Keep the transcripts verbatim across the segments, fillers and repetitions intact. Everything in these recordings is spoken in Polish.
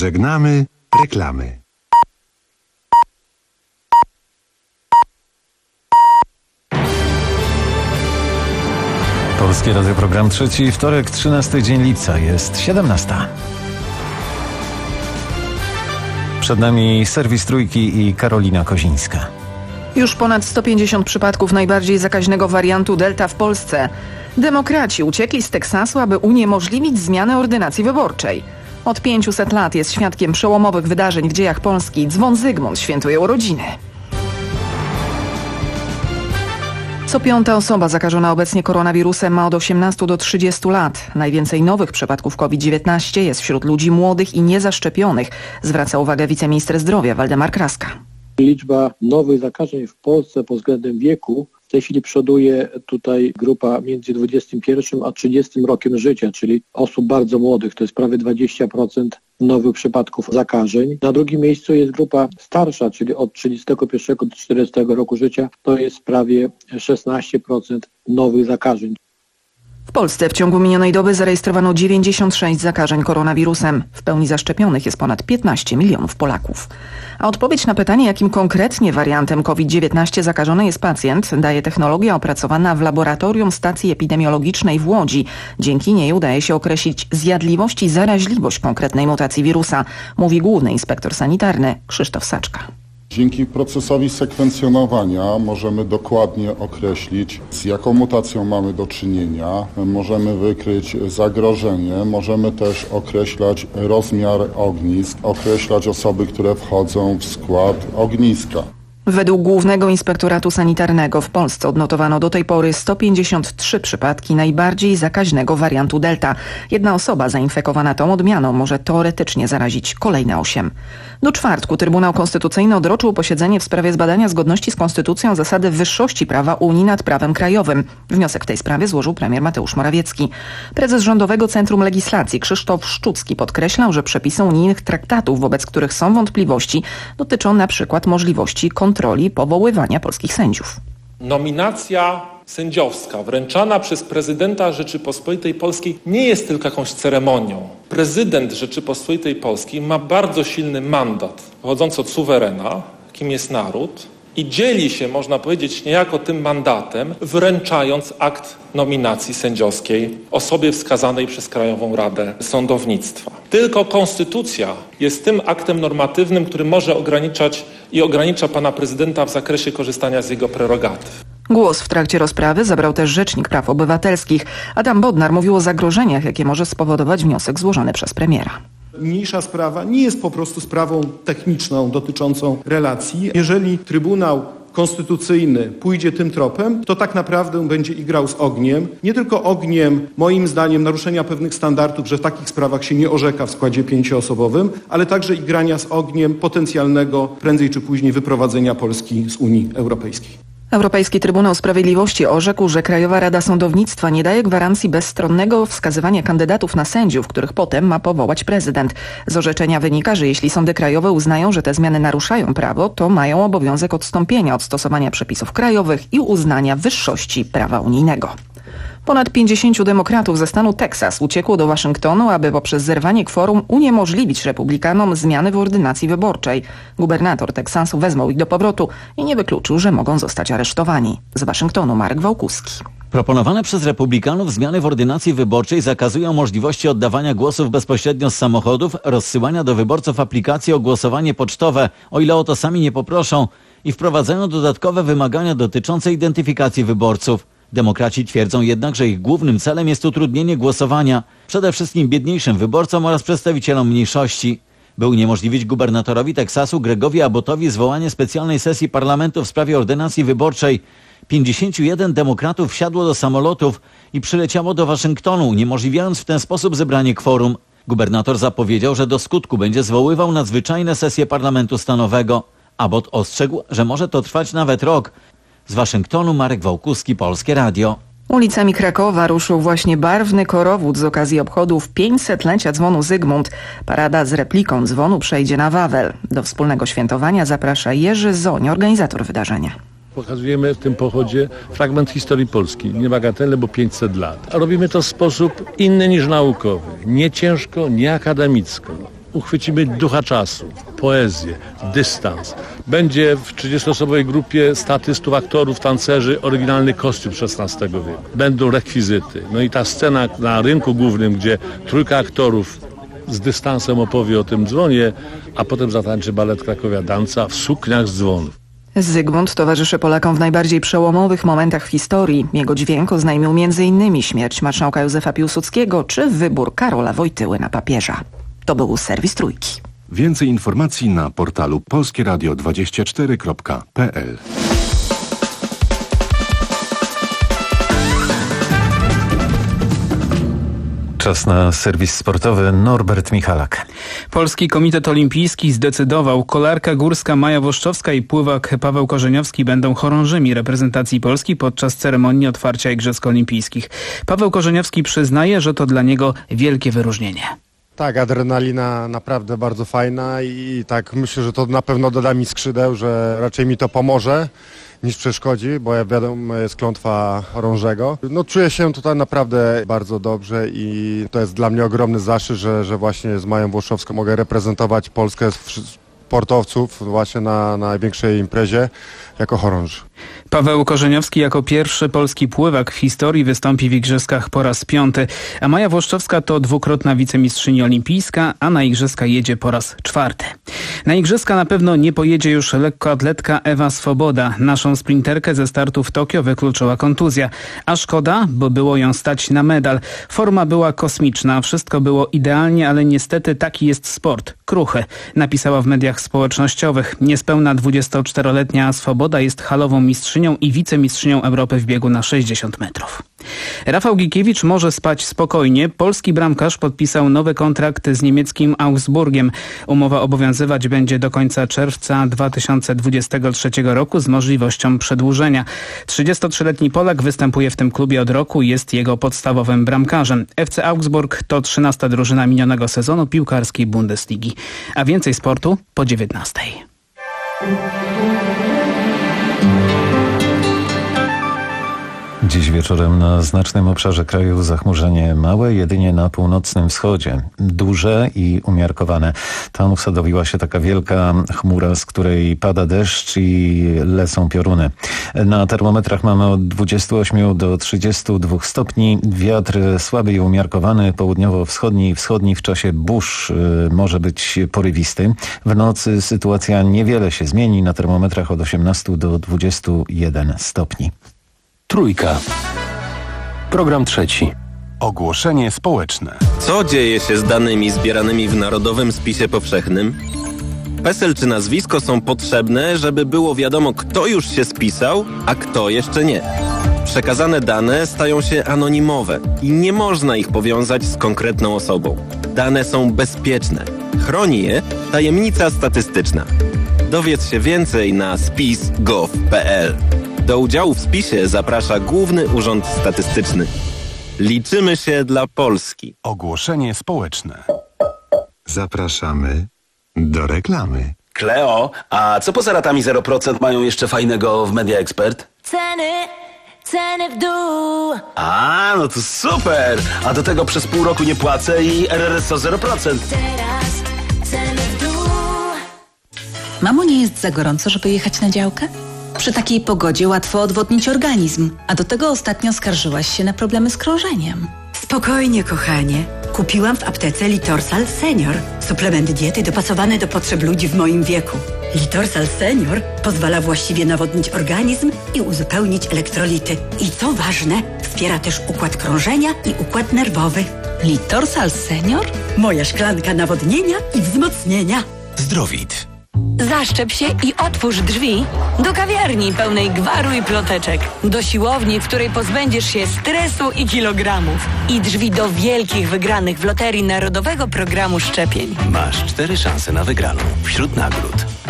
Żegnamy reklamy. Polskie Radio, program trzeci, wtorek, trzynasty dzień lipca, jest siedemnasta. Przed nami serwis Trójki i Karolina Kozińska. Już ponad sto pięćdziesiąt przypadków najbardziej zakaźnego wariantu Delta w Polsce. Demokraci uciekli z Teksasu, aby uniemożliwić zmianę ordynacji wyborczej. Od pięciuset lat jest świadkiem przełomowych wydarzeń w dziejach Polski. Dzwon Zygmunt świętuje urodziny. Co piąta osoba zakażona obecnie koronawirusem ma od osiemnastu do trzydziestu lat. Najwięcej nowych przypadków COVID dziewiętnaście jest wśród ludzi młodych i niezaszczepionych, zwraca uwagę wiceminister zdrowia Waldemar Kraska. Liczba nowych zakażeń w Polsce pod względem wieku w tej chwili przoduje tutaj grupa między dwudziestym pierwszym a trzydziestym rokiem życia, czyli osób bardzo młodych, to jest prawie dwadzieścia procent nowych przypadków zakażeń. Na drugim miejscu jest grupa starsza, czyli od trzydziestego pierwszego do czterdziestego roku życia, to jest prawie szesnaście procent nowych zakażeń. W Polsce w ciągu minionej doby zarejestrowano dziewięćdziesiąt sześć zakażeń koronawirusem. W pełni zaszczepionych jest ponad piętnaście milionów Polaków. A odpowiedź na pytanie, jakim konkretnie wariantem COVID dziewiętnaście zakażony jest pacjent, daje technologia opracowana w laboratorium stacji epidemiologicznej w Łodzi. Dzięki niej udaje się określić zjadliwość i zaraźliwość konkretnej mutacji wirusa, mówi główny inspektor sanitarny Krzysztof Saczka. Dzięki procesowi sekwencjonowania możemy dokładnie określić, z jaką mutacją mamy do czynienia, możemy wykryć zagrożenie, możemy też określać rozmiar ognisk, określać osoby, które wchodzą w skład ogniska. Według Głównego Inspektoratu Sanitarnego w Polsce odnotowano do tej pory sto pięćdziesiąt trzy przypadki najbardziej zakaźnego wariantu Delta. Jedna osoba zainfekowana tą odmianą może teoretycznie zarazić kolejne osiem. Do czwartku Trybunał Konstytucyjny odroczył posiedzenie w sprawie zbadania zgodności z Konstytucją zasady wyższości prawa Unii nad prawem krajowym. Wniosek w tej sprawie złożył premier Mateusz Morawiecki. Prezes Rządowego Centrum Legislacji Krzysztof Szczucki podkreślał, że przepisy unijnych traktatów, wobec których są wątpliwości, dotyczą na przykład możliwości kontroli powoływania polskich sędziów. Nominacja sędziowska wręczana przez prezydenta Rzeczypospolitej Polskiej nie jest tylko jakąś ceremonią. Prezydent Rzeczypospolitej Polskiej ma bardzo silny mandat pochodzący od suwerena, kim jest naród, i dzieli się, można powiedzieć, niejako tym mandatem, wręczając akt nominacji sędziowskiej osobie wskazanej przez Krajową Radę Sądownictwa. Tylko konstytucja jest tym aktem normatywnym, który może ograniczać i ogranicza pana prezydenta w zakresie korzystania z jego prerogatyw. Głos w trakcie rozprawy zabrał też Rzecznik Praw Obywatelskich. Adam Bodnar mówił o zagrożeniach, jakie może spowodować wniosek złożony przez premiera. Niniejsza sprawa nie jest po prostu sprawą techniczną dotyczącą relacji. Jeżeli Trybunał Konstytucyjny pójdzie tym tropem, to tak naprawdę będzie igrał z ogniem. Nie tylko ogniem, moim zdaniem, naruszenia pewnych standardów, że w takich sprawach się nie orzeka w składzie pięcioosobowym, ale także igrania z ogniem potencjalnego prędzej czy później wyprowadzenia Polski z Unii Europejskiej. Europejski Trybunał Sprawiedliwości orzekł, że Krajowa Rada Sądownictwa nie daje gwarancji bezstronnego wskazywania kandydatów na sędziów, których potem ma powołać prezydent. Z orzeczenia wynika, że jeśli sądy krajowe uznają, że te zmiany naruszają prawo, to mają obowiązek odstąpienia od stosowania przepisów krajowych i uznania wyższości prawa unijnego. Ponad pięćdziesięciu demokratów ze stanu Teksas uciekło do Waszyngtonu, aby poprzez zerwanie kworum uniemożliwić republikanom zmiany w ordynacji wyborczej. Gubernator Teksasu wezwał ich do powrotu i nie wykluczył, że mogą zostać aresztowani. Z Waszyngtonu Marek Wałkuski. Proponowane przez republikanów zmiany w ordynacji wyborczej zakazują możliwości oddawania głosów bezpośrednio z samochodów, rozsyłania do wyborców aplikacji o głosowanie pocztowe, o ile o to sami nie poproszą, i wprowadzają dodatkowe wymagania dotyczące identyfikacji wyborców. Demokraci twierdzą jednak, że ich głównym celem jest utrudnienie głosowania, przede wszystkim biedniejszym wyborcom oraz przedstawicielom mniejszości. By uniemożliwić gubernatorowi Teksasu Gregowi Abbottowi zwołanie specjalnej sesji parlamentu w sprawie ordynacji wyborczej, pięćdziesięciu jeden demokratów wsiadło do samolotów i przyleciało do Waszyngtonu, uniemożliwiając w ten sposób zebranie kworum. Gubernator zapowiedział, że do skutku będzie zwoływał nadzwyczajne sesje parlamentu stanowego. Abbott ostrzegł, że może to trwać nawet rok. Z Waszyngtonu Marek Wałkuski, Polskie Radio. Ulicami Krakowa ruszył właśnie barwny korowód z okazji obchodów pięćsetlecia dzwonu Zygmunt. Parada z repliką dzwonu przejdzie na Wawel. Do wspólnego świętowania zaprasza Jerzy Zoń, organizator wydarzenia. Pokazujemy w tym pochodzie fragment historii Polski, niebagatelny, bo pięćset lat. A robimy to w sposób inny niż naukowy, nie ciężko, nie akademicko. uchwycimy ducha czasu, poezję, dystans. Będzie w trzydziestoosobowej grupie statystów, aktorów, tancerzy oryginalny kostium szesnastego wieku. Będą rekwizyty. No i ta scena na rynku głównym, gdzie trójka aktorów z dystansem opowie o tym dzwonie, a potem zatańczy balet Krakowia Danca w sukniach z dzwonów. Zygmunt towarzyszy Polakom w najbardziej przełomowych momentach w historii. Jego dźwięk oznajmił między innymi śmierć marszałka Józefa Piłsudskiego czy wybór Karola Wojtyły na papieża. To był serwis Trójki. Więcej informacji na portalu polskie radio dwadzieścia cztery kropka p l. Czas na serwis sportowy. Norbert Michalak. Polski Komitet Olimpijski zdecydował, kolarka górska Maja Włoszczowska i pływak Paweł Korzeniowski będą chorążymi reprezentacji Polski podczas ceremonii otwarcia Igrzysk Olimpijskich. Paweł Korzeniowski przyznaje, że to dla niego wielkie wyróżnienie. Tak, adrenalina naprawdę bardzo fajna i tak myślę, że to na pewno doda mi skrzydeł, że raczej mi to pomoże niż przeszkodzi, bo ja wiadomo, jest klątwa orążego. No czuję się tutaj naprawdę bardzo dobrze i to jest dla mnie ogromny zaszczyt, że, że właśnie z Mają Włoszczowską mogę reprezentować Polskę sportowców właśnie na, na największej imprezie jako chorąż. Paweł Korzeniowski jako pierwszy polski pływak w historii wystąpi w Igrzyskach po raz piąty, a Maja Włoszczowska to dwukrotna wicemistrzyni olimpijska, a na Igrzyska jedzie po raz czwarty. Na Igrzyska na pewno nie pojedzie już lekkoatletka Ewa Swoboda. Naszą sprinterkę ze startu w Tokio wykluczyła kontuzja. A szkoda, bo było ją stać na medal. Forma była kosmiczna, wszystko było idealnie, ale niestety taki jest sport. Kruchy, napisała w mediach społecznościowych. Niespełna dwudziestoczteroletnia Swoboda jest halową mistrzynią i wicemistrzynią Europy w biegu na sześćdziesiąt metrów. Rafał Gikiewicz może spać spokojnie. Polski bramkarz podpisał nowy kontrakt z niemieckim Augsburgiem. Umowa obowiązywać będzie do końca czerwca dwa tysiące dwudziestego trzeciego roku z możliwością przedłużenia. trzydziestotrzyletni Polak występuje w tym klubie od roku i jest jego podstawowym bramkarzem. F C Augsburg to trzynasta drużyna minionego sezonu piłkarskiej Bundesligi. A więcej sportu po dziewiętnastej. Dziś wieczorem na znacznym obszarze kraju zachmurzenie małe, jedynie na północnym wschodzie. Duże i umiarkowane. Tam usadowiła się taka wielka chmura, z której pada deszcz i lecą pioruny. Na termometrach mamy od dwudziestu ośmiu do trzydziestu dwóch stopni. Wiatr słaby i umiarkowany, południowo-wschodni i wschodni w czasie burz y, może być porywisty. W nocy sytuacja niewiele się zmieni. Na termometrach od osiemnastu do dwudziestu jeden stopni. Trójka. Program trzeci. Ogłoszenie społeczne. Co dzieje się z danymi zbieranymi w Narodowym Spisie Powszechnym? PESEL czy nazwisko są potrzebne, żeby było wiadomo, kto już się spisał, a kto jeszcze nie. Przekazane dane stają się anonimowe i nie można ich powiązać z konkretną osobą. Dane są bezpieczne. Chroni je tajemnica statystyczna. Dowiedz się więcej na spis kropka gov kropka p l. Do udziału w spisie zaprasza Główny Urząd Statystyczny. Liczymy się dla Polski. Ogłoszenie społeczne. Zapraszamy do reklamy. Kleo, a co poza ratami zero procent mają jeszcze fajnego w Media Expert? Ceny, ceny w dół. A, no to super! A do tego przez pół roku nie płacę i R R S O zero procent. Teraz ceny w dół. Mamo, nie jest za gorąco, żeby jechać na działkę? Przy takiej pogodzie łatwo odwodnić organizm, a do tego ostatnio skarżyłaś się na problemy z krążeniem. Spokojnie, kochanie. Kupiłam w aptece Litorsal Senior. Suplement diety dopasowany do potrzeb ludzi w moim wieku. Litorsal Senior pozwala właściwie nawodnić organizm i uzupełnić elektrolity. I co ważne, wspiera też układ krążenia i układ nerwowy. Litorsal Senior? Moja szklanka nawodnienia i wzmocnienia. Zdrowit. Zaszczep się i otwórz drzwi do kawiarni pełnej gwaru i ploteczek. Do siłowni, w której pozbędziesz się stresu i kilogramów. I drzwi do wielkich wygranych w Loterii Narodowego Programu Szczepień. Masz cztery szanse na wygraną wśród nagród.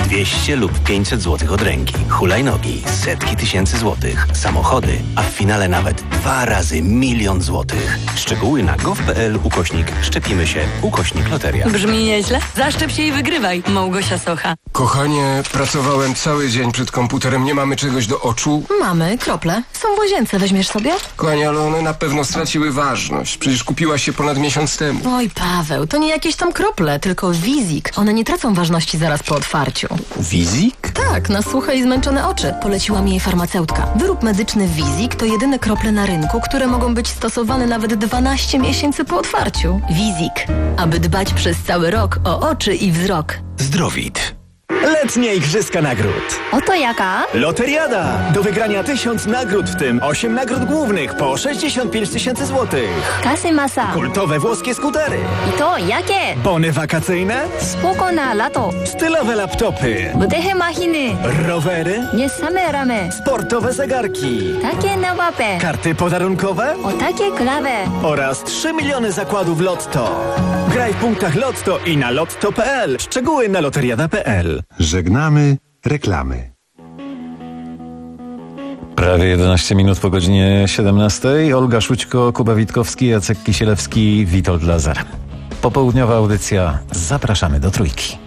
dwieście lub pięćset złotych od ręki. Hulajnogi, setki tysięcy złotych. Samochody, a w finale nawet dwa razy milion złotych. Szczegóły na gov.pl ukośnik szczepimy się ukośnik loteria. Brzmi nieźle? Zaszczep się i wygrywaj. Małgosia Socha. Kochanie, pracowałem cały dzień przed komputerem. Nie mamy czegoś do oczu? Mamy, krople. Są w łazience. Weźmiesz sobie? Kochanie, ale one na pewno straciły ważność. Przecież kupiłaś je ponad miesiąc temu. Oj, Paweł, to nie jakieś tam krople, tylko Wizik. One nie tracą ważności zaraz po otwarciu. Wizik? Tak, na suche i zmęczone oczy. Poleciła mi jej farmaceutka. Wyrób medyczny Wizik to jedyne krople na rynku, które mogą być stosowane nawet dwanaście miesięcy po otwarciu. Wizik. Aby dbać przez cały rok o oczy i wzrok. Zdrowit. Letnie Igrzyska Nagród. Oto jaka? Loteriada. Do wygrania tysiąc nagród, w tym osiem nagród głównych po sześćdziesiąt pięć tysięcy złotych. Kasy masa. Kultowe włoskie skutery. I to jakie? Bony wakacyjne. Spoko na lato. Stylowe laptopy. Budychy machiny. Rowery. Nie same ramy. Sportowe zegarki. Takie na łapę. Karty podarunkowe. O takie klawe. Oraz trzy miliony zakładów Lotto. Graj w punktach Lotto i na lotto kropka p l. Szczegóły na loteriada kropka p l. Żegnamy reklamy. Prawie jedenaście minut po godzinie siedemnastej. Olga Szućko, Kuba Witkowski, Jacek Kisielewski, Witold Lazar. Popołudniowa audycja. Zapraszamy do Trójki.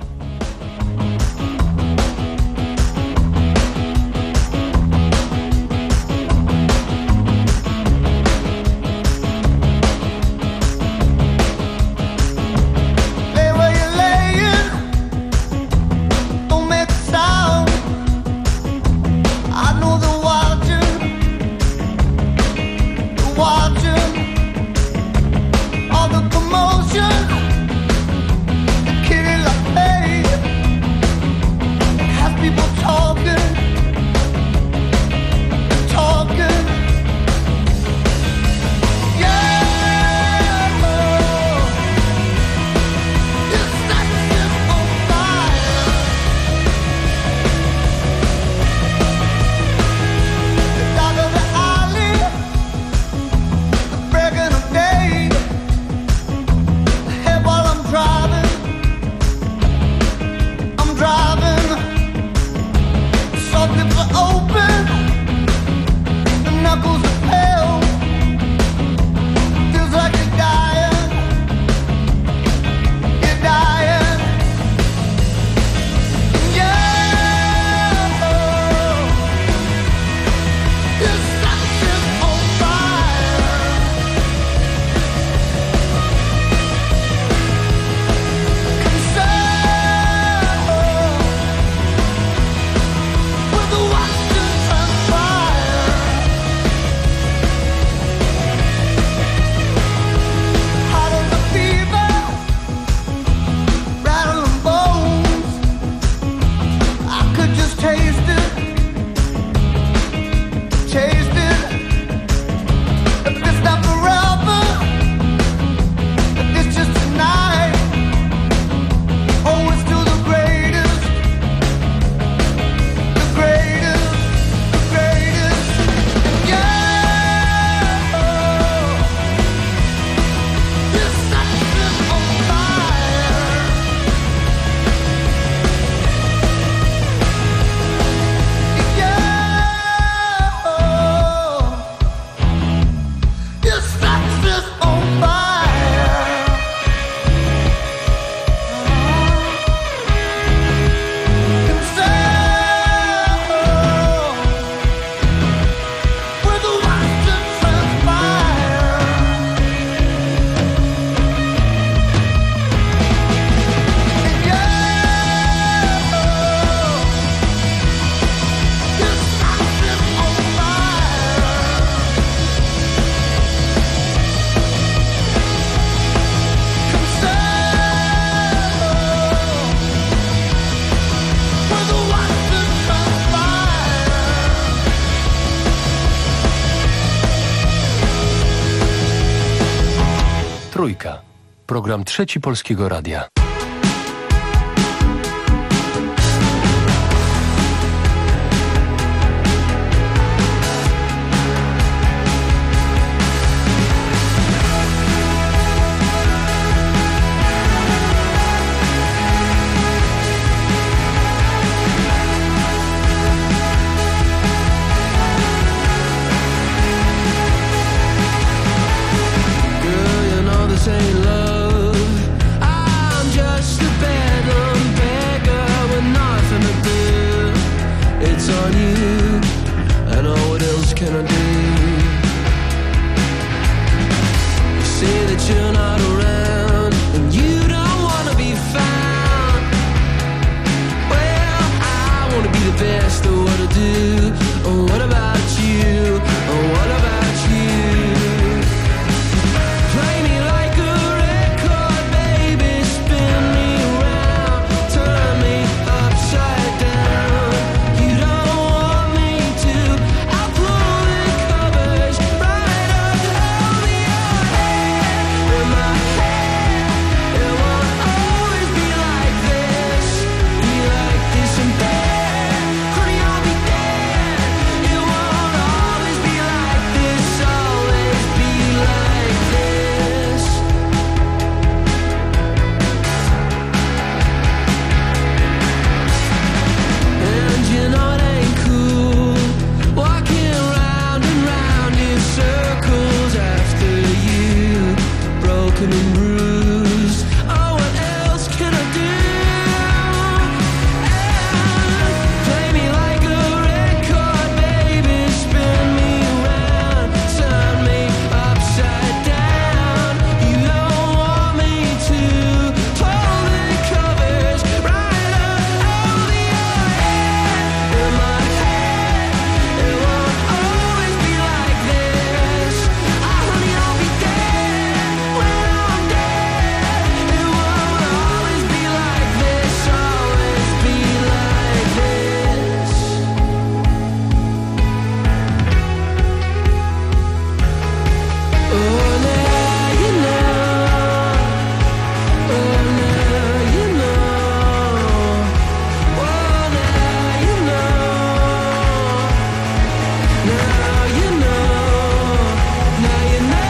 Trójka. Program Trzeci Polskiego Radia. bruised. Oh, what else can I do? And play me like a record, baby, spin me around, turn me upside down. You don't want me to pull the covers right up over your head. In my head, it won't always be like this. Oh, honey, I'll be dead when I'm dead. It won't always be like this, always be like this. Oh, now you know. Oh, now you know. Oh, now you know. Now you know. Now you know.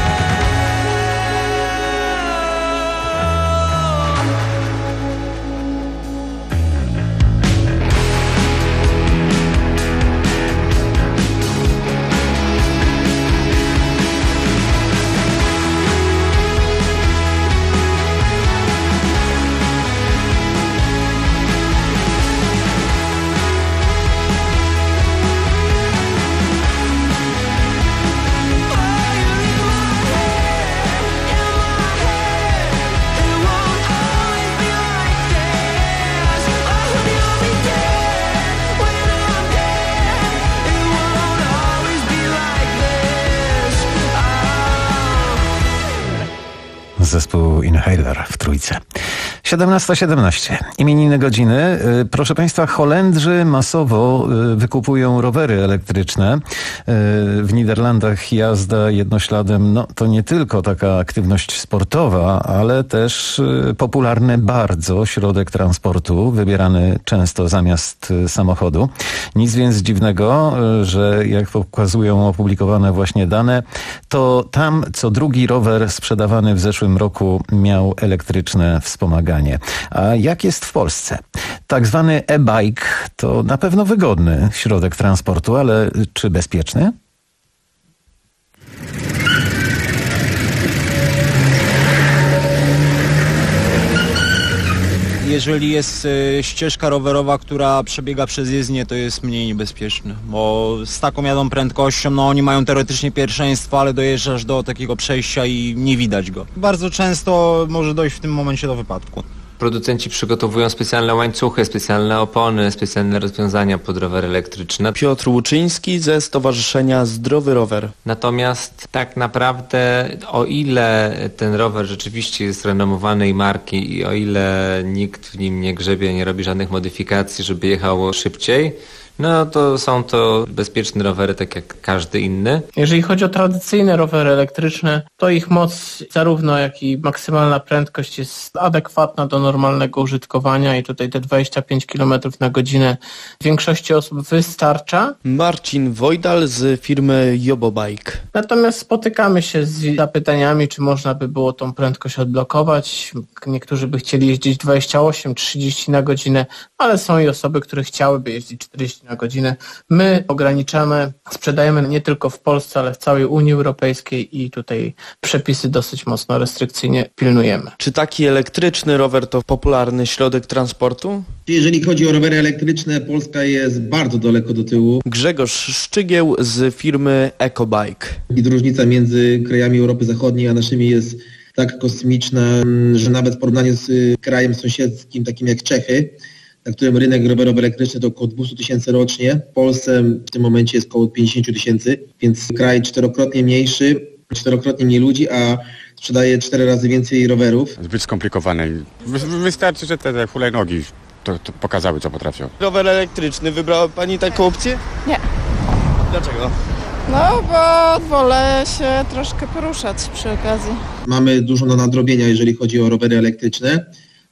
Zespół Inhaler w trójce. siedemnasta siedemnaście. Imieniny godziny. Y, Proszę Państwa, Holendrzy masowo y, wykupują rowery elektryczne. Y, W Niderlandach jazda jednośladem, no to nie tylko taka aktywność sportowa, ale też y, popularny bardzo środek transportu, wybierany często zamiast y, samochodu. Nic więc dziwnego, y, że jak pokazują opublikowane właśnie dane, to tam co drugi rower sprzedawany w zeszłym roku miał elektryczne wspomaganie. A jak jest w Polsce? Tak zwany e-bike to na pewno wygodny środek transportu, ale czy bezpieczny? Jeżeli jest y, ścieżka rowerowa, która przebiega przez jezdnię, to jest mniej niebezpieczny, bo z taką jadą prędkością, no oni mają teoretycznie pierwszeństwo, ale dojeżdżasz do takiego przejścia i nie widać go. Bardzo często może dojść w tym momencie do wypadku. Producenci przygotowują specjalne łańcuchy, specjalne opony, specjalne rozwiązania pod rowery elektryczne. Piotr Łuczyński ze Stowarzyszenia Zdrowy Rower. Natomiast tak naprawdę o ile ten rower rzeczywiście jest renomowanej marki i o ile nikt w nim nie grzebie, nie robi żadnych modyfikacji, żeby jechało szybciej, no to są to bezpieczne rowery, tak jak każdy inny. Jeżeli chodzi o tradycyjne rowery elektryczne, to ich moc zarówno jak i maksymalna prędkość jest adekwatna do normalnego użytkowania i tutaj te dwadzieścia pięć kilometrów na godzinę większości osób wystarcza. Marcin Wojdal z firmy Jobobike. Natomiast spotykamy się z zapytaniami, czy można by było tą prędkość odblokować. Niektórzy by chcieli jeździć dwadzieścia osiem trzydzieści na godzinę, ale są i osoby, które chciałyby jeździć czterdzieści na godzinę. My ograniczamy, sprzedajemy nie tylko w Polsce, ale w całej Unii Europejskiej i tutaj przepisy dosyć mocno restrykcyjnie pilnujemy. Czy taki elektryczny rower to popularny środek transportu? Jeżeli chodzi o rowery elektryczne, Polska jest bardzo daleko do tyłu. Grzegorz Szczygieł z firmy EcoBike. I różnica między krajami Europy Zachodniej a naszymi jest tak kosmiczna, że nawet w porównaniu z krajem sąsiedzkim, takim jak Czechy, na którym rynek rowerowy elektryczny to około dwieście tysięcy rocznie. W Polsce w tym momencie jest około pięćdziesiąt tysięcy, więc kraj czterokrotnie mniejszy, czterokrotnie mniej ludzi, a sprzedaje cztery razy więcej rowerów. Zbyt skomplikowane. Wy, wystarczy, że te, te hulajnogi to, to pokazały, co potrafią. Rower elektryczny, wybrała Pani taką opcję? Nie. Dlaczego? No, bo wolę się troszkę poruszać przy okazji. Mamy dużo do nadrobienia, jeżeli chodzi o rowery elektryczne,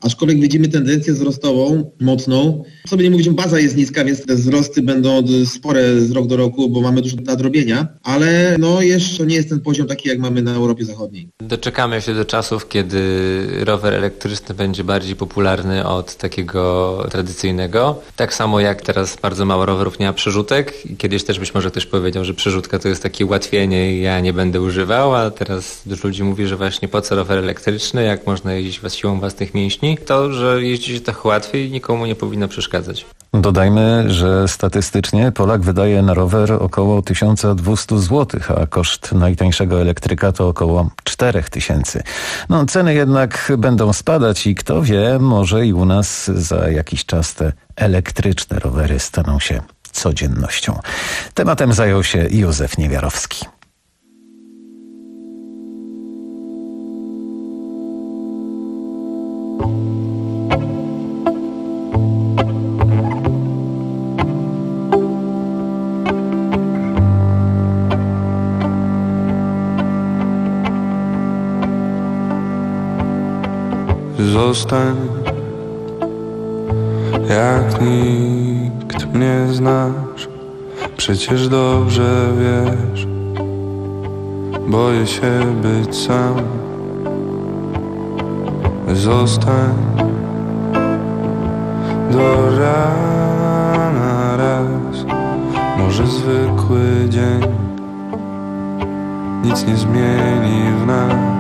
aczkolwiek widzimy tendencję wzrostową, mocną. Co by nie mówić, baza jest niska, więc te wzrosty będą spore z rok do roku, bo mamy dużo nadrobienia, ale no jeszcze nie jest ten poziom taki, jak mamy na Europie Zachodniej. Doczekamy się do czasów, kiedy rower elektryczny będzie bardziej popularny od takiego tradycyjnego. Tak samo jak teraz bardzo mało rowerów nie ma przerzutek i kiedyś też być może ktoś powiedział, że przerzutka to jest takie ułatwienie i ja nie będę używał, a teraz dużo ludzi mówi, że właśnie po co rower elektryczny, jak można jeździć siłą własnych mięśni. To, że jeździ się tak łatwiej, nikomu nie powinno przeszkadzać. Dodajmy, że statystycznie Polak wydaje na rower około tysiąc dwieście złotych, a koszt najtańszego elektryka to około cztery tysiące. No, ceny jednak będą spadać i kto wie, może i u nas za jakiś czas te elektryczne rowery staną się codziennością. Tematem zajął się Józef Niewiarowski. Zostań, jak nikt mnie znasz, przecież dobrze wiesz, boję się być sam. Zostań do rana raz, może zwykły dzień nic nie zmieni w nas.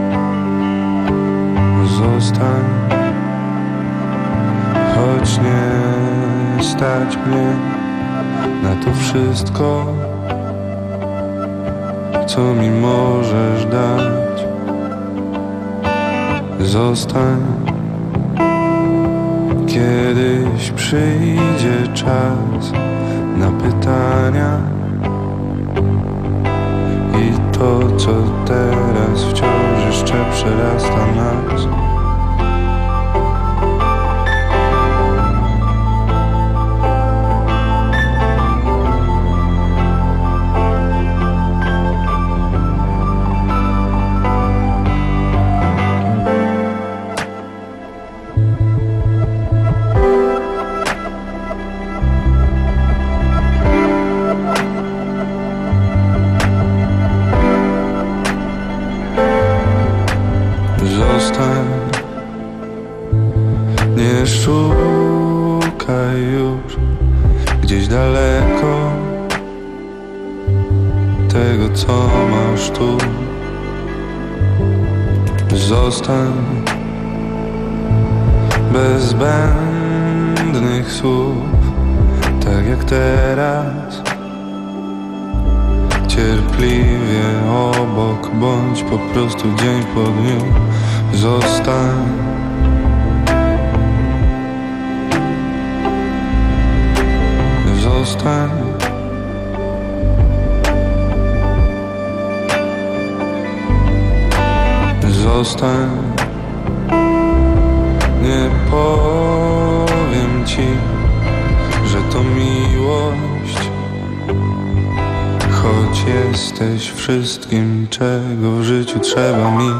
Zostań, choć nie stać mnie na to wszystko, co mi możesz dać. Zostań, kiedyś przyjdzie czas na pytania i to, co teraz wciąż jeszcze przerasta nas. Nie szukaj już gdzieś daleko tego, co masz tu. Zostań bez zbędnych słów, tak jak teraz. Cierpliwie obok, bądź po prostu dzień po dniu. Zostań, zostań, zostań. Nie powiem ci, że to miłość, choć jesteś wszystkim, czego w życiu trzeba mi.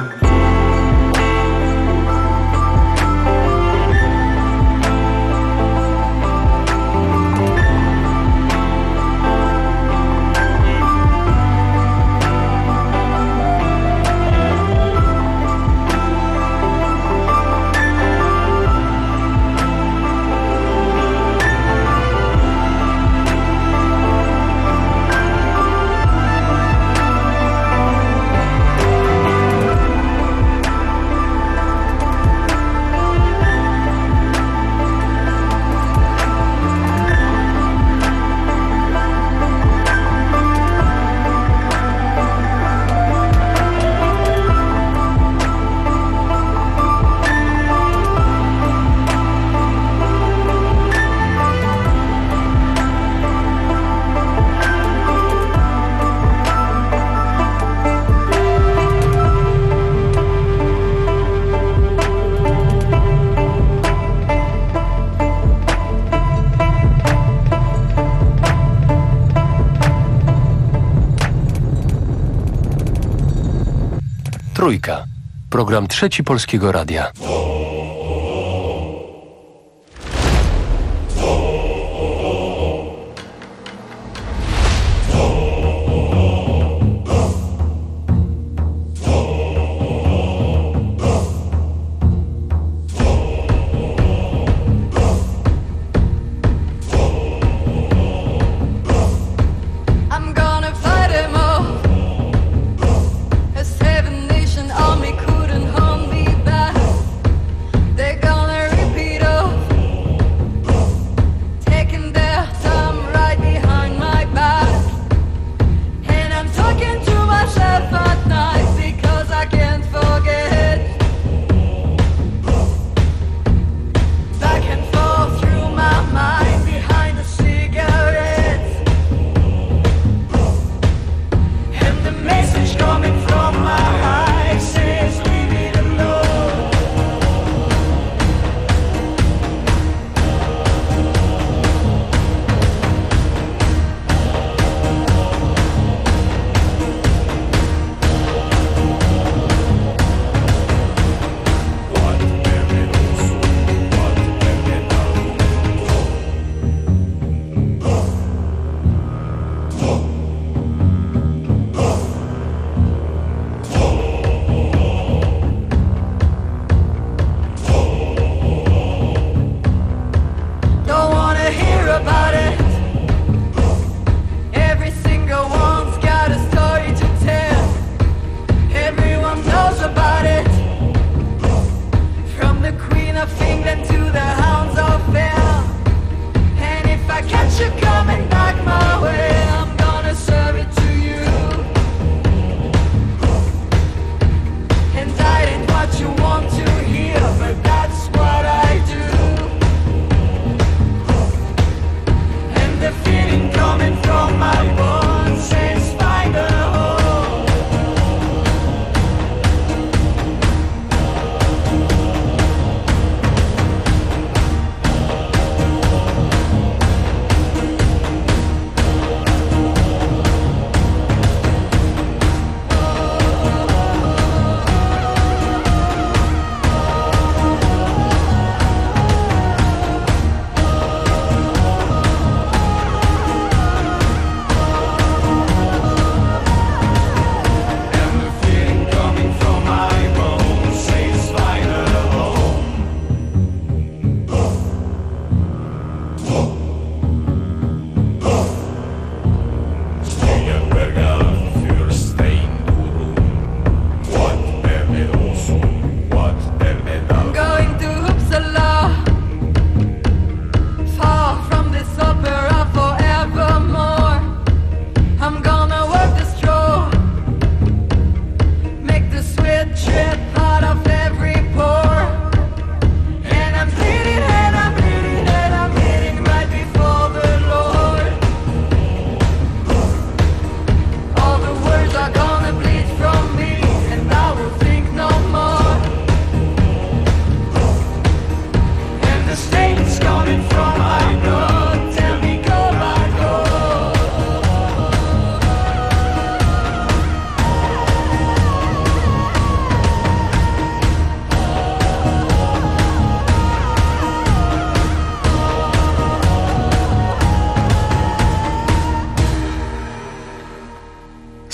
Trójka. Program Trzeci Polskiego Radia.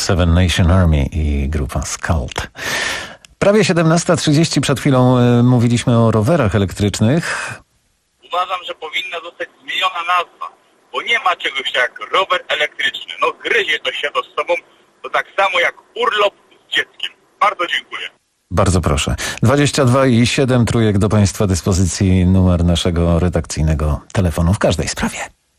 Seven Nation Army i grupa Skald. Prawie siedemnasta trzydzieści, przed chwilą y, mówiliśmy o rowerach elektrycznych. Uważam, że powinna zostać zmieniona nazwa, bo nie ma czegoś jak rower elektryczny. No gryzie to się to z sobą, to tak samo jak urlop z dzieckiem. Bardzo dziękuję. Bardzo proszę. dwadzieścia dwa i siedem trójek do Państwa dyspozycji, numer naszego redakcyjnego telefonu w każdej sprawie.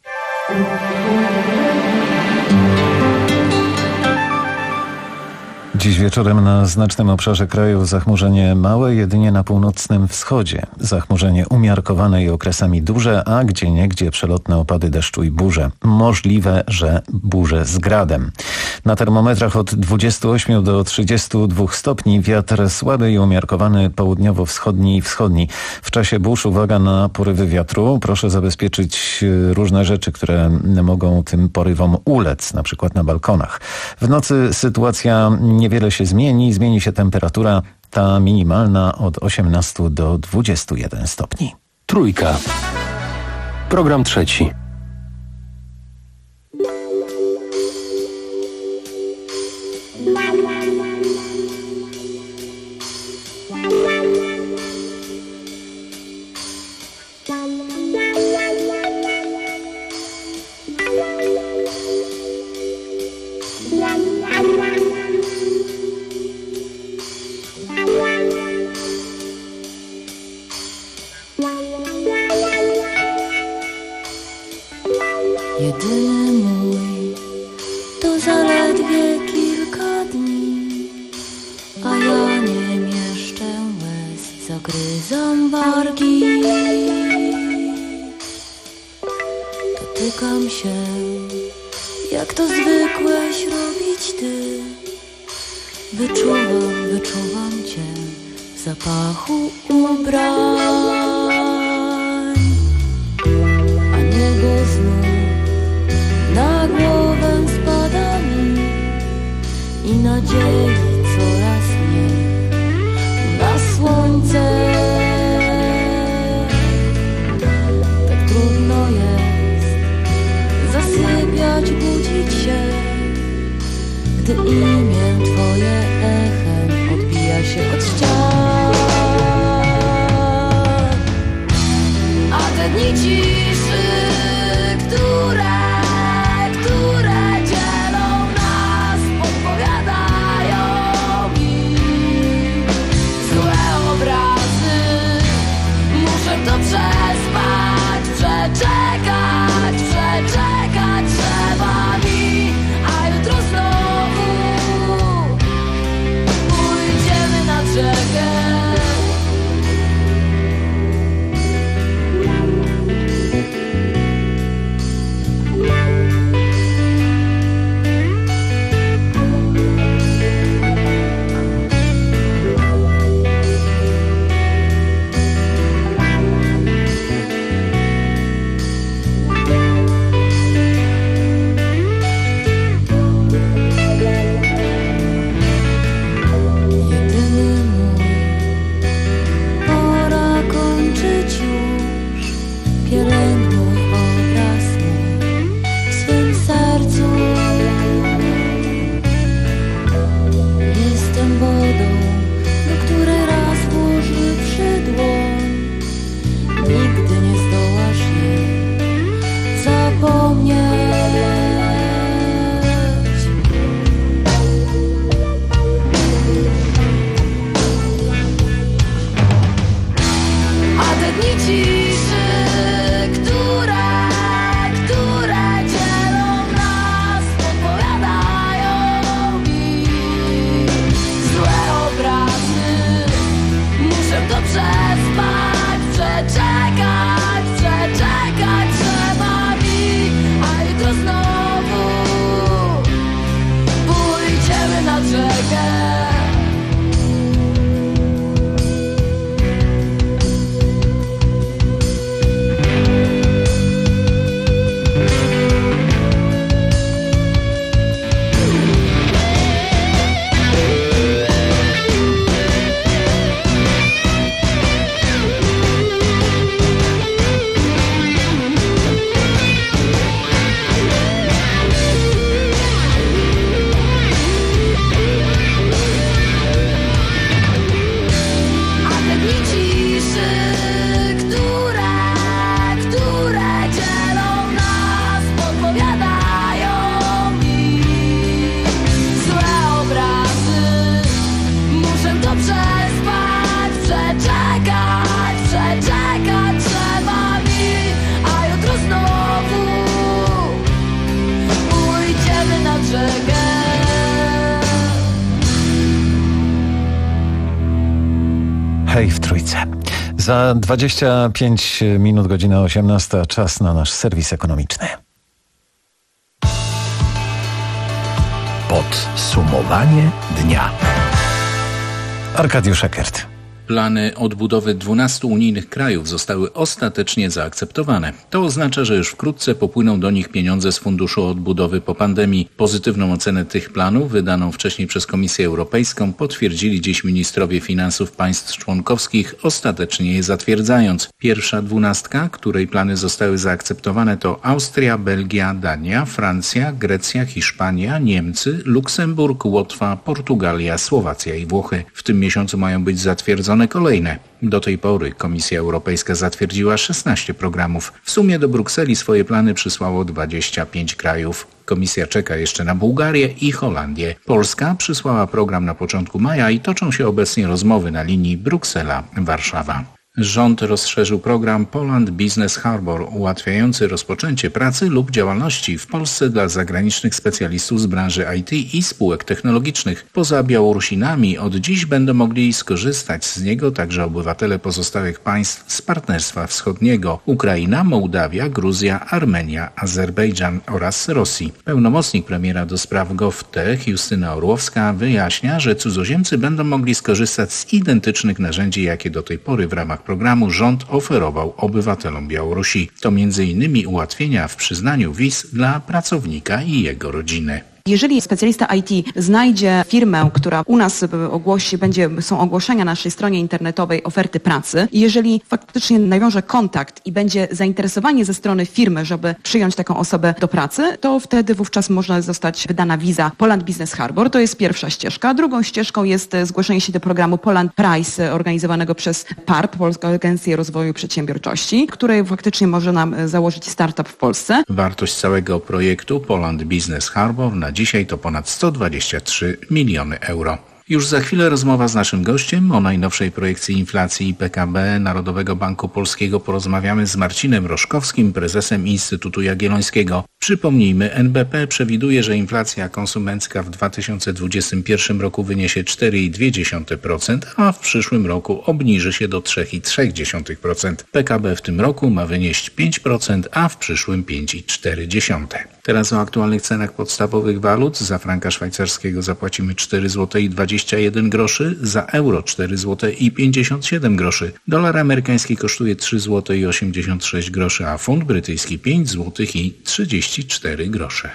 Dziś wieczorem na znacznym obszarze kraju zachmurzenie małe, jedynie na północnym wschodzie. Zachmurzenie umiarkowane i okresami duże, a gdzieniegdzie przelotne opady deszczu i burze. Możliwe, że burze z gradem. Na termometrach od dwudziestu ośmiu do trzydziestu dwóch stopni, wiatr słaby i umiarkowany południowo-wschodni i wschodni. W czasie burz uwaga na porywy wiatru. Proszę zabezpieczyć różne rzeczy, które mogą tym porywom ulec, na przykład na balkonach. W nocy sytuacja niewiele się zmieni, zmieni się temperatura, ta minimalna od osiemnastu do dwudziestu jeden stopni. Trójka. Program trzeci. Jedyny mój to zaledwie kilka dni, a ja nie mieszczę łez, zagryzam wargi. Dotykam się, jak to zwykłeś robić ty. Wyczuwam, wyczuwam cię w zapachu ubrań, a niebo znów na głowę spada mi i nadziei coraz mniej na słońce. Tak trudno jest zasypiać, budzić się, gdy imię twoje echem odbija się od ścian. A te dni ciszy, które to przespać, przeczekać, przeczekać trzeba mi, a jutro znowu pójdziemy nad rzekę. Hej w trójce. Za dwadzieścia pięć minut, godzina osiemnasta, czas na nasz serwis ekonomiczny. Podsumowanie dnia. Arkadiusz Ekert. Plany odbudowy dwunastu unijnych krajów zostały ostatecznie zaakceptowane. To oznacza, że już wkrótce popłyną do nich pieniądze z Funduszu Odbudowy po pandemii. Pozytywną ocenę tych planów, wydaną wcześniej przez Komisję Europejską, potwierdzili dziś ministrowie finansów państw członkowskich, ostatecznie je zatwierdzając. Pierwsza dwunastka, której plany zostały zaakceptowane, to Austria, Belgia, Dania, Francja, Grecja, Hiszpania, Niemcy, Luksemburg, Łotwa, Portugalia, Słowacja i Włochy. W tym miesiącu mają być zatwierdzone kolejne. Do tej pory Komisja Europejska zatwierdziła szesnaście programów. W sumie do Brukseli swoje plany przysłało dwadzieścia pięć krajów. Komisja czeka jeszcze na Bułgarię i Holandię. Polska przysłała program na początku maja i toczą się obecnie rozmowy na linii Bruksela-Warszawa. Rząd rozszerzył program Poland Business Harbor, ułatwiający rozpoczęcie pracy lub działalności w Polsce dla zagranicznych specjalistów z branży I T i spółek technologicznych. Poza Białorusinami od dziś będą mogli skorzystać z niego także obywatele pozostałych państw z Partnerstwa Wschodniego: Ukraina, Mołdawia, Gruzja, Armenia, Azerbejdżan oraz Rosji. Pełnomocnik premiera do spraw GovTech Justyna Orłowska wyjaśnia, że cudzoziemcy będą mogli skorzystać z identycznych narzędzi, jakie do tej pory w ramach programu rząd oferował obywatelom Białorusi. To między innymi ułatwienia w przyznaniu wiz dla pracownika i jego rodziny. Jeżeli specjalista I T znajdzie firmę, która u nas ogłosi, będzie, są ogłoszenia na naszej stronie internetowej oferty pracy, i jeżeli faktycznie nawiąże kontakt i będzie zainteresowanie ze strony firmy, żeby przyjąć taką osobę do pracy, to wtedy wówczas może zostać wydana wiza Poland Business Harbor. To jest pierwsza ścieżka. Drugą ścieżką jest zgłoszenie się do programu Poland Prize organizowanego przez P A R P, Polską Agencję Rozwoju Przedsiębiorczości, której faktycznie może nam założyć startup w Polsce. Wartość całego projektu Poland Business Harbor na dzisiaj to ponad sto dwadzieścia trzy miliony euro. Już za chwilę rozmowa z naszym gościem. O najnowszej projekcji inflacji i P K B Narodowego Banku Polskiego porozmawiamy z Marcinem Roszkowskim, prezesem Instytutu Jagiellońskiego. Przypomnijmy, N B P przewiduje, że inflacja konsumencka w dwa tysiące dwudziestym pierwszym roku wyniesie cztery przecinek dwa procent, a w przyszłym roku obniży się do trzy przecinek trzy procent. P K B w tym roku ma wynieść pięć procent, a w przyszłym pięć przecinek cztery procent. Teraz o aktualnych cenach podstawowych walut. Za franka szwajcarskiego zapłacimy cztery złote i dwadzieścia jeden groszy, za euro cztery złote i pięćdziesiąt siedem groszy. Dolar amerykański kosztuje trzy złote i osiemdziesiąt sześć groszy, a funt brytyjski pięć złotych i trzydzieści cztery grosze.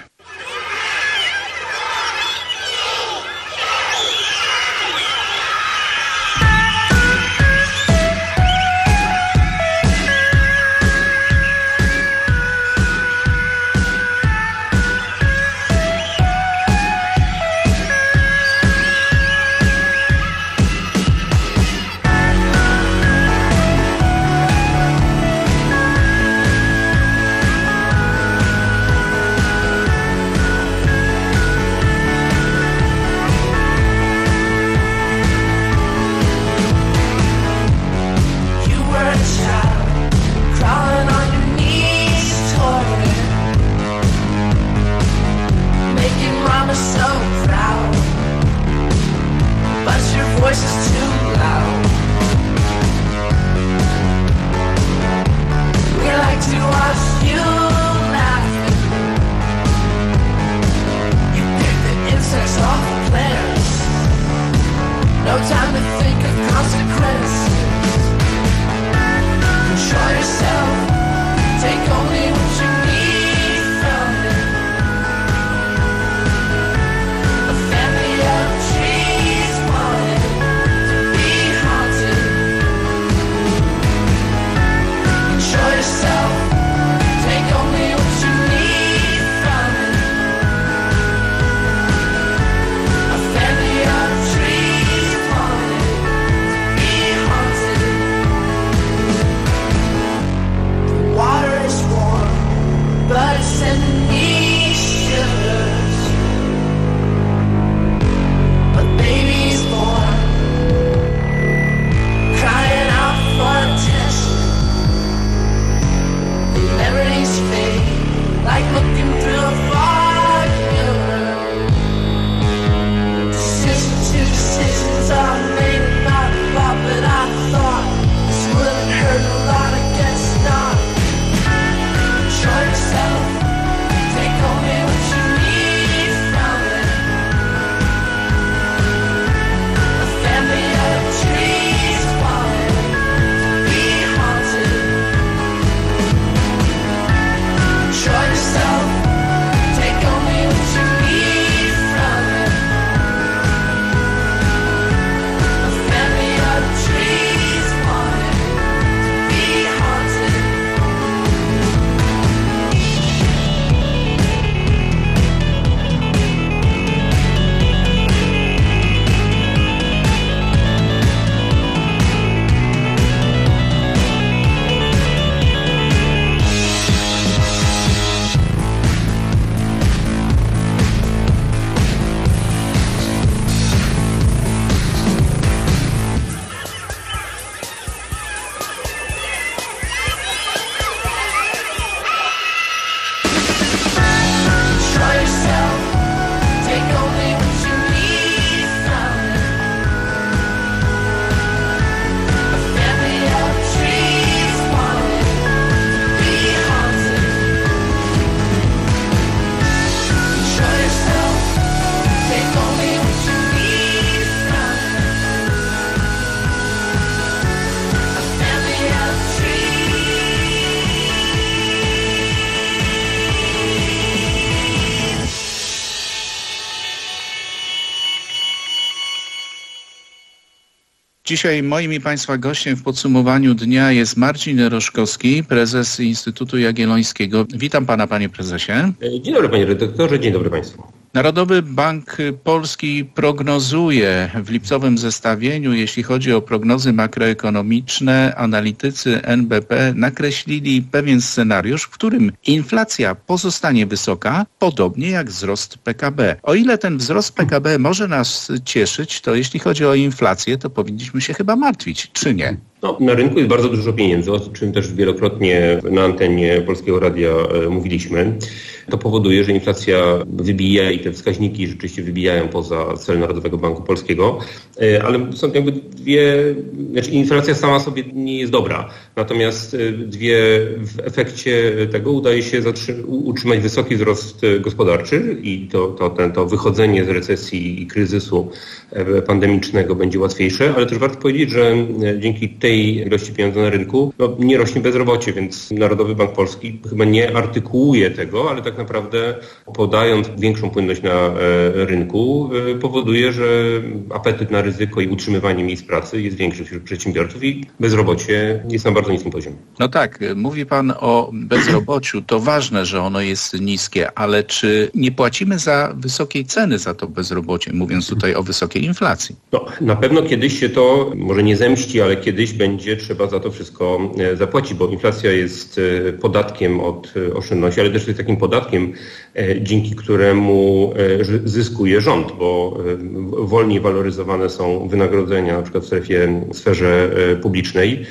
Dzisiaj moim i Państwa gościem w podsumowaniu dnia jest Marcin Roszkowski, prezes Instytutu Jagiellońskiego. Witam Pana, Panie Prezesie. Dzień dobry Panie Redaktorze, dzień dobry Państwu. Narodowy Bank Polski prognozuje w lipcowym zestawieniu, jeśli chodzi o prognozy makroekonomiczne, analitycy N B P nakreślili pewien scenariusz, w którym inflacja pozostanie wysoka, podobnie jak wzrost P K B. O ile ten wzrost P K B może nas cieszyć, to jeśli chodzi o inflację, to powinniśmy się chyba martwić, czy nie? No, na rynku jest bardzo dużo pieniędzy, o czym też wielokrotnie na antenie Polskiego Radia e, mówiliśmy. To powoduje, że inflacja wybija i te wskaźniki rzeczywiście wybijają poza cel Narodowego Banku Polskiego, e, ale są jakby dwie, znaczy inflacja sama sobie nie jest dobra, natomiast e, dwie w efekcie tego udaje się zatrzy- utrzymać wysoki wzrost gospodarczy i to, to, ten, to wychodzenie z recesji i kryzysu e, pandemicznego będzie łatwiejsze, ale też warto powiedzieć, że e, dzięki tej ilości pieniędzy na rynku no, nie rośnie bezrobocie, więc Narodowy Bank Polski chyba nie artykułuje tego, ale tak naprawdę podając większą płynność na e, rynku e, powoduje, że apetyt na ryzyko i utrzymywanie miejsc pracy jest większy wśród przedsiębiorców i bezrobocie jest na bardzo niskim poziomie. No tak, mówi Pan o bezrobociu. To ważne, że ono jest niskie, ale czy nie płacimy za wysokiej ceny za to bezrobocie, mówiąc tutaj o wysokiej inflacji? No, na pewno kiedyś się to może nie zemści, ale kiedyś będzie trzeba za to wszystko zapłacić, bo inflacja jest podatkiem od oszczędności, ale też jest takim podatkiem, dzięki któremu zyskuje rząd, bo wolniej waloryzowane są wynagrodzenia na przykład w strefie, w sferze publicznej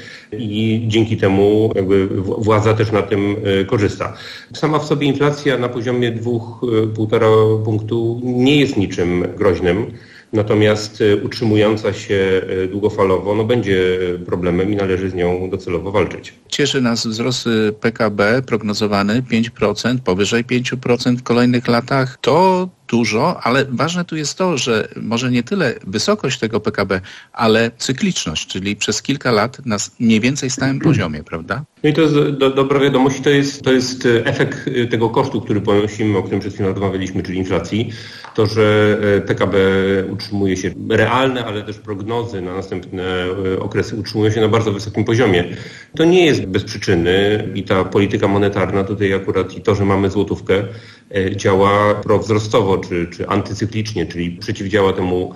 i dzięki temu jakby władza też na tym korzysta. Sama w sobie inflacja na poziomie dwóch, półtora punktu nie jest niczym groźnym. Natomiast utrzymująca się długofalowo no, będzie problemem i należy z nią docelowo walczyć. Cieszy nas wzrost P K B prognozowany pięć procent, powyżej pięć procent w kolejnych latach. To dużo, ale ważne tu jest to, że może nie tyle wysokość tego P K B, ale cykliczność, czyli przez kilka lat na mniej więcej stałym poziomie, prawda? No i to jest do, dobra wiadomość, to jest, to jest efekt tego kosztu, który ponosimy, o którym przed chwilą rozmawialiśmy, czyli inflacji. To, że P K B utrzymuje się realne, ale też prognozy na następne okresy utrzymują się na bardzo wysokim poziomie. To nie jest bez przyczyny i ta polityka monetarna tutaj akurat i to, że mamy złotówkę, działa prowzrostowo czy, czy antycyklicznie, czyli przeciwdziała temu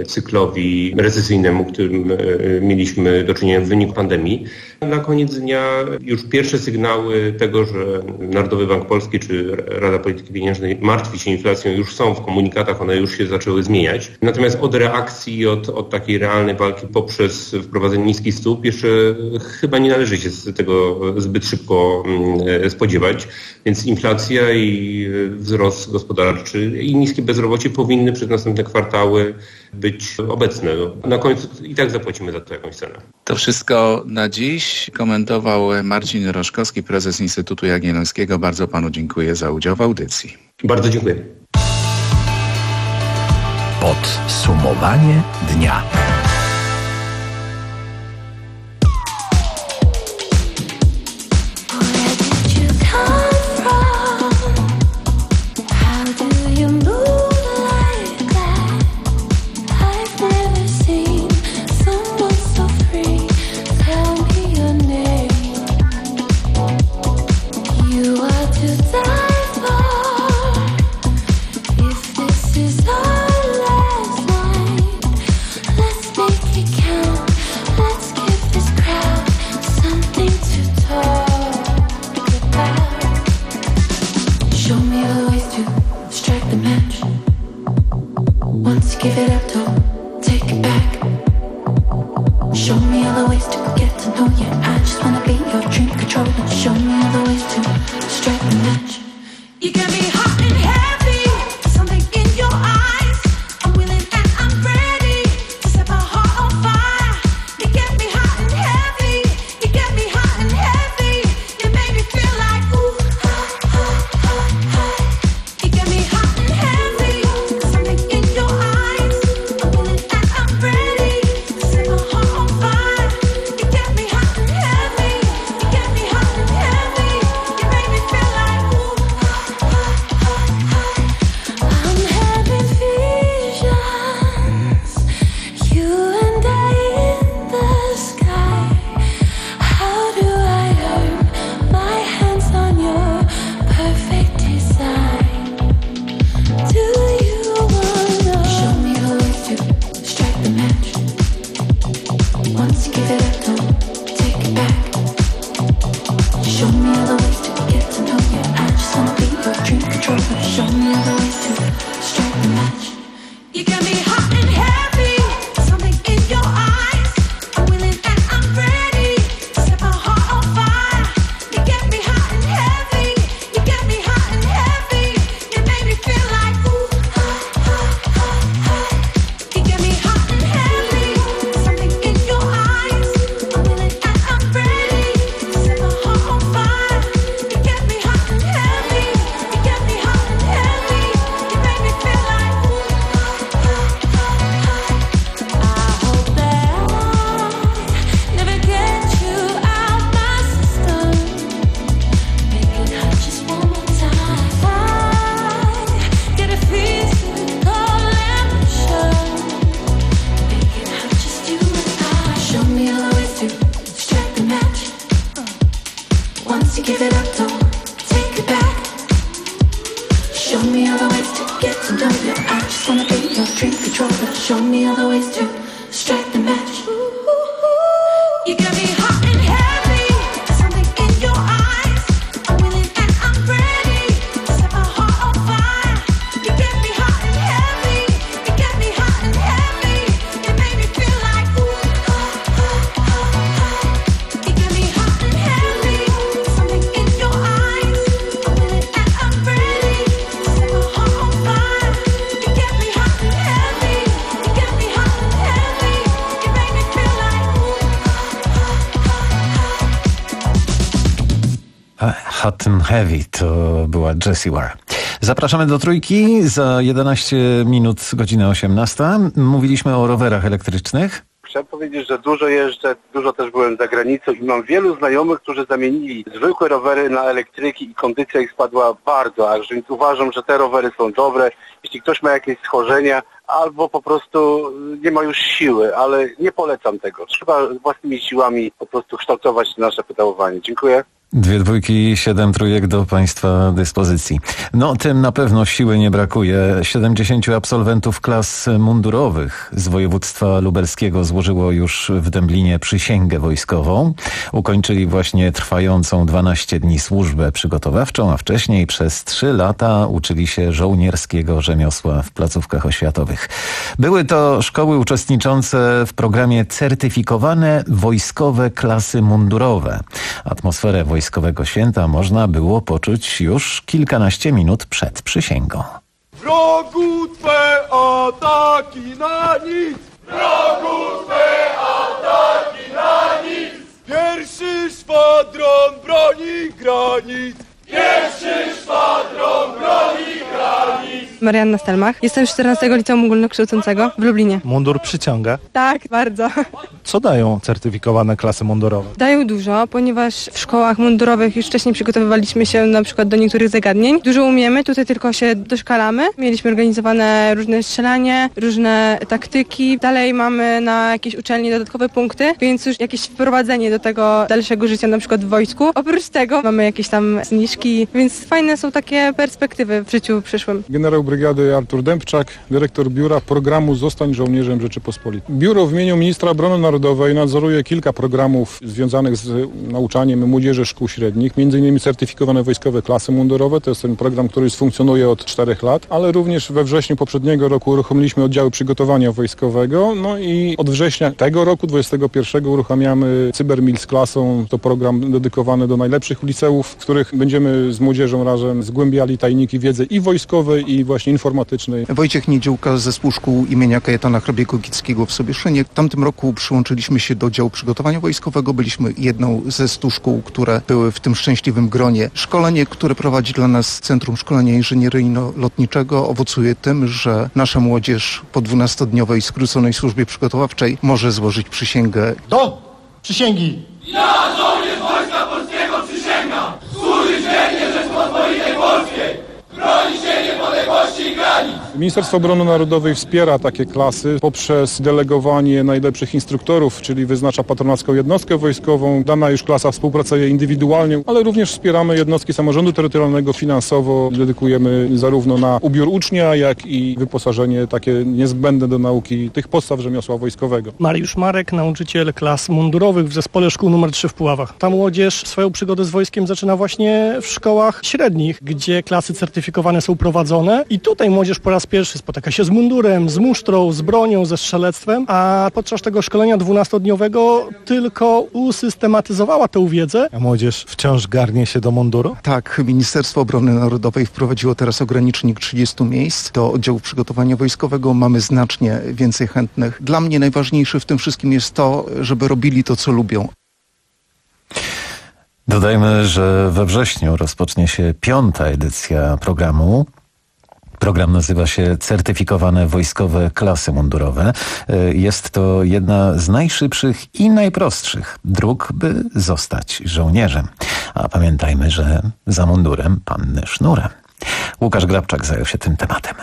cyklowi recesyjnemu, którym mieliśmy do czynienia w wyniku pandemii. Na koniec dnia już pierwsze sygnały tego, że Narodowy Bank Polski czy Rada Polityki Pieniężnej martwi się inflacją, już są w komunikatach, one już się zaczęły zmieniać. Natomiast od reakcji, od, od takiej realnej walki poprzez wprowadzenie niskich stóp jeszcze chyba nie należy się z tego zbyt szybko spodziewać. Więc inflacja i wzrost gospodarczy i niskie bezrobocie powinny przez następne kwartały być obecne. Na końcu i tak zapłacimy za to jakąś cenę. To wszystko na dziś. Komentował Marcin Roszkowski, prezes Instytutu Jagiellońskiego. Bardzo Panu dziękuję za udział w audycji. Bardzo dziękuję. Podsumowanie dnia. Let's to give it up, don't take it back. Show me other ways to get to know you. I just wanna be your dream controller. Show me other ways to strike the match. You got me hot and heavy, something in your eyes. I'm willing and I'm ready to set my heart on fire. You get me hot and heavy, you get me hot and heavy. You make me feel like ooh, ah, ah, ah, ah. You get me hot and heavy, something in your eyes. I'm willing and I'm ready to set my heart on fire. You get me hot and heavy, you get me hot and heavy. You make me feel like Hot and Heavy to była Jessie Ware. Zapraszamy do Trójki za jedenaście minut, godzina osiemnasta. Mówiliśmy o rowerach elektrycznych. Chciałem powiedzieć, że dużo jeżdżę, dużo też byłem za granicą i mam wielu znajomych, którzy zamienili zwykłe rowery na elektryki i kondycja ich spadła bardzo, aż więc uważam, że te rowery są dobre. Jeśli ktoś ma jakieś schorzenia albo po prostu nie ma już siły, ale nie polecam tego. Trzeba własnymi siłami po prostu kształtować nasze pedałowanie. Dziękuję. Dwie dwójki, siedem trójek do Państwa dyspozycji. No, tym na pewno siły nie brakuje. siedemdziesięciu absolwentów klas mundurowych z województwa lubelskiego złożyło już w Dęblinie przysięgę wojskową. Ukończyli właśnie trwającą dwanaście dni służbę przygotowawczą, a wcześniej przez trzy lata uczyli się żołnierskiego rzemiosła w placówkach oświatowych. Były to szkoły uczestniczące w programie Certyfikowane Wojskowe Klasy Mundurowe. Atmosferę wojskową Wojskowego Święta można było poczuć już kilkanaście minut przed przysięgą. Wrogu twe ataki na nic! Wrogu twe ataki na nic! Pierwszy szwadron broni granic! Pierwszy szwadron broni granic! Marianna Stelmach. Jestem z czternastego Liceum Ogólnokształcącego w Lublinie. Mundur przyciąga? Tak, bardzo. Co dają certyfikowane klasy mundurowe? Dają dużo, ponieważ w szkołach mundurowych już wcześniej przygotowywaliśmy się na przykład do niektórych zagadnień. Dużo umiemy, tutaj tylko się doszkalamy. Mieliśmy organizowane różne strzelanie, różne taktyki. Dalej mamy na jakieś uczelnie dodatkowe punkty, więc już jakieś wprowadzenie do tego dalszego życia na przykład w wojsku. Oprócz tego mamy jakieś tam zniżki, więc fajne są takie perspektywy w życiu przyszłym. Generał brygady Artur Dębczak, dyrektor biura programu Zostań żołnierzem Rzeczypospolitej. Biuro w imieniu ministra obrony narodowej nadzoruje kilka programów związanych z nauczaniem młodzieży szkół średnich, między innymi certyfikowane wojskowe klasy mundurowe. To jest ten program, który już funkcjonuje od czterech lat, ale również we wrześniu poprzedniego roku uruchomiliśmy oddziały przygotowania wojskowego, no i od września tego roku, dwudziestego pierwszego, uruchamiamy Cybermil z klasą. To program dedykowany do najlepszych liceów, w których będziemy z młodzieżą razem zgłębiali tajniki wiedzy i wojskowej, i właśnie informatycznej. Wojciech Niedziółka z Zespół Szkół imienia Kajetana Hrabiego-Kickiego w Sobieszynie. W tamtym roku przyłączyliśmy się do działu przygotowania wojskowego. Byliśmy jedną ze stu szkół, które były w tym szczęśliwym gronie. Szkolenie, które prowadzi dla nas Centrum Szkolenia Inżynieryjno-Lotniczego, owocuje tym, że nasza młodzież po dwunastodniowej skróconej służbie przygotowawczej może złożyć przysięgę. Do przysięgi! Ja, żołnierz Wojska Polskiego, przysięgam służyć wiernie Rzeczpospolitej Polskiej, bronić się niepodległości i granic. Ministerstwo Obrony Narodowej wspiera takie klasy poprzez delegowanie najlepszych instruktorów, czyli wyznacza patronacką jednostkę wojskową. Dana już klasa współpracuje indywidualnie, ale również wspieramy jednostki samorządu terytorialnego finansowo. Dedykujemy zarówno na ubiór ucznia, jak i wyposażenie takie niezbędne do nauki tych podstaw rzemiosła wojskowego. Mariusz Marek, nauczyciel klas mundurowych w Zespole Szkół numer trzy w Puławach. Ta młodzież swoją przygodę z wojskiem zaczyna właśnie w szkołach średnich, gdzie klasy certyfikowane są prowadzone i tutaj młodzież po raz pierwszy spotyka się z mundurem, z musztrą, z bronią, ze strzelectwem, a podczas tego szkolenia dwunastodniowego tylko usystematyzowała tę wiedzę. A młodzież wciąż garnie się do munduru? Tak, Ministerstwo Obrony Narodowej wprowadziło teraz ogranicznik trzydziestu miejsc do oddziałów przygotowania wojskowego. Mamy znacznie więcej chętnych. Dla mnie najważniejsze w tym wszystkim jest to, żeby robili to, co lubią. Dodajmy, że we wrześniu rozpocznie się piąta edycja programu. Program nazywa się Certyfikowane Wojskowe Klasy Mundurowe. Jest to jedna z najszybszych i najprostszych dróg, by zostać żołnierzem. A pamiętajmy, że za mundurem panny sznurem. Łukasz Grabczak zajął się tym tematem.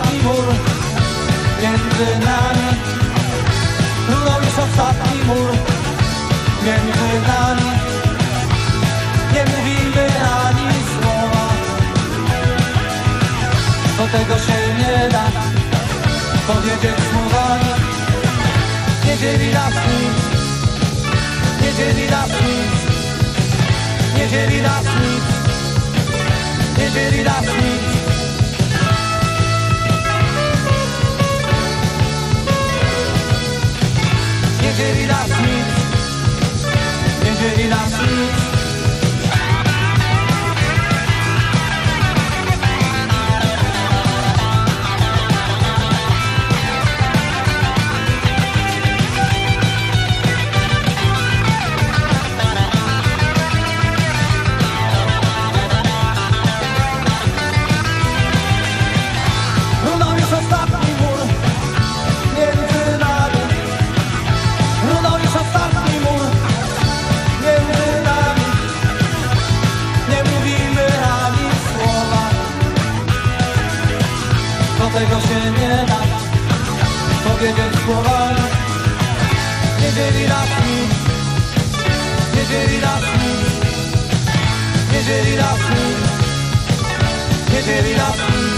ostatni mur między nami. Runął już ostatni mur między nami. Nie mówimy ani słowa, do tego się nie da powiedzieć słowami. Nie dzieli nas nic, nie dzieli nas nic, nie dzieli nas nic, nie dzieli nas nic. Nie dzieli nas nic, nie dzieli nas nic. Runął już ostatni mur między nami. Runął już ostatni mur między nami. Nie mówimy ani słowa, do tego się nie da powiedzieć słowami. Nie dzieli nas nic, nie dzieli nas nic, nie dzieli nas nic, nie dzieli nas nic.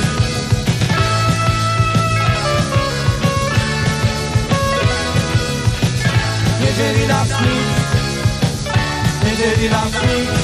Nie dzieli nas nic, nie dzieli nas nic.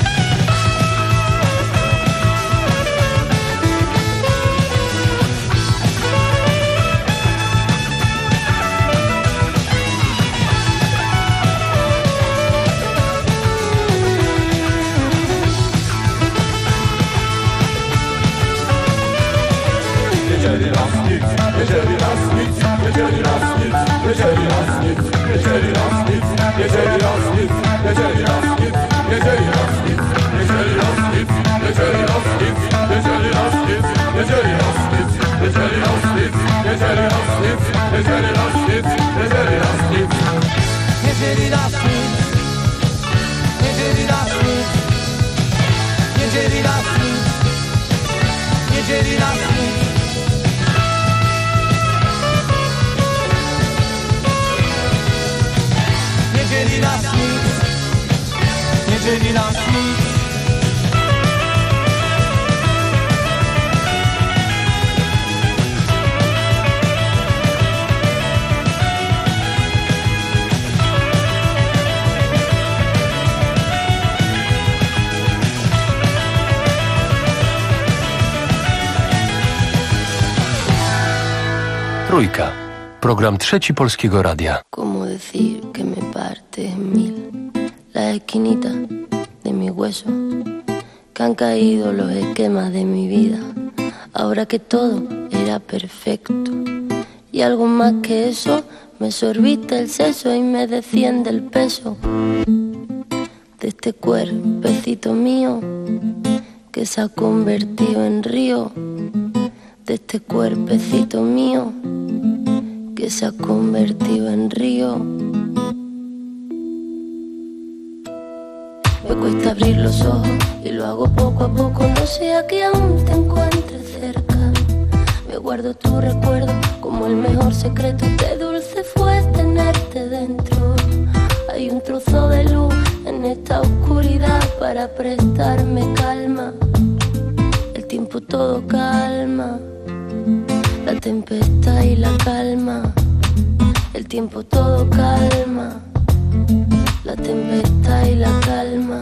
Nie dzieli nas nic, nie dzieli nas nic, nie dzieli nas nic, nie dzieli nas nic, nie dzieli nas nic, nie dzieli nas nic, nie dzieli nas nic, nie dzieli nas nic, nie dzieli nas nic, nie dzieli nas nic, nie dzieli nas nic, nie dzieli nas nic, nie dzieli nas nic, nie dzieli nas nic, nie dzieli nas nic, nie dzieli nas nic. Nie dzieli nas nic, nie dzieli nas nic, nie dzieli nas nic, nie dzieli nas nic. Nie dzieli nas nic, nie dzieli nas nic. Trójka. Program Trzeci Polskiego Radia. ¿Cómo decir que me parte en mil las esquinitas de mi hueso? Que han caído los esquemas de mi vida, ahora que todo era perfecto. Y algo más que eso, me sorbiste el seso y me desciende el peso de este cuerpecito mío que se ha convertido en río, de este cuerpecito mío que se ha convertido en río. Me cuesta abrir los ojos y lo hago poco a poco, no sea que aún te encuentres cerca. Me guardo tu recuerdo como el mejor secreto, qué dulce fue tenerte dentro. Hay un trozo de luz en esta oscuridad para prestarme calma. El tiempo todo calma, la tempestad y la calma. El tiempo todo calma, la tempestad y la calma.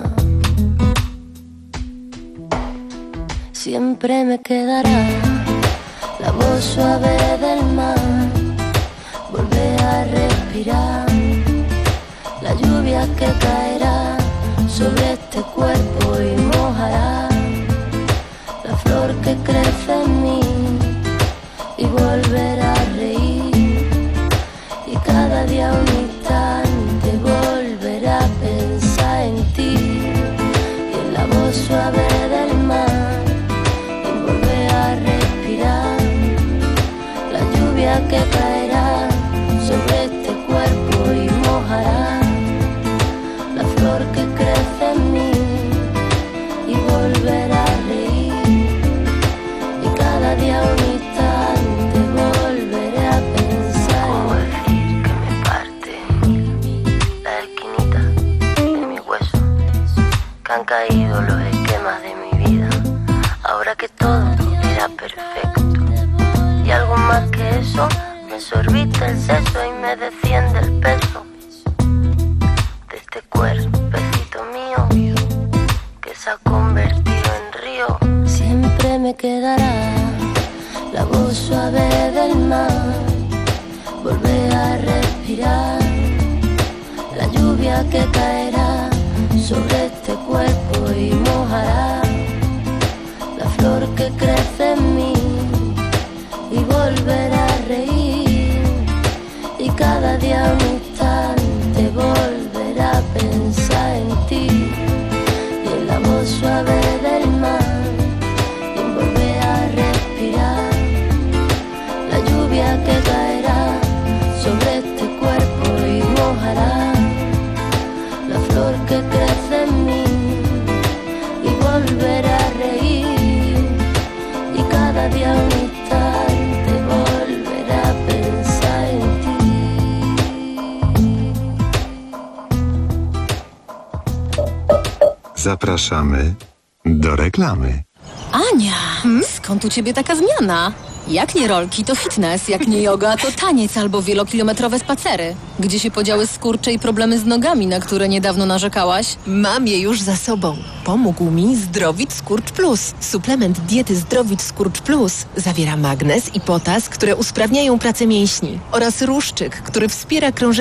Siempre me quedará la voz suave del mar, volver a respirar, la lluvia que caerá sobre este cuerpo y mojará la flor que crece en mí y volver a reír, y cada día un instante volver a pensar en ti y en la voz suave del mar, y volver a respirar la lluvia que caerá sobre este cuerpo y mojará la flor que crece en mí y volver a reír, y cada día un instante era perfecto. Y algo más que eso, me sorbiste el seso y me desciende el peso de este cuerpecito mío que se ha convertido en río. Siempre me quedará la voz suave del mar, volver a respirar la lluvia que caerá sobre este cuerpo y mojará la flor que crece en mí, y volver a reír, y cada día un instante volver a pensar en ti, y en la voz suave del mar, y en volver a respirar la lluvia que caerá sobre este cuerpo y mojará la flor que crece en mí, y volver a reír, y cada día un instante volver a pensar en ti. Zapraszamy do reklamy. Ania, hmm? Skąd u ciebie taka zmiana? Jak nie rolki, to fitness, jak nie yoga, to taniec albo wielokilometrowe spacery. Gdzie się podziały skurcze i problemy z nogami, na które niedawno narzekałaś? Mam je już za sobą. Pomógł mi Zdrowit Skurcz Plus. Suplement diety Zdrowit Skurcz Plus zawiera magnez i potas, które usprawniają pracę mięśni, oraz ruszczyk, który wspiera krążenie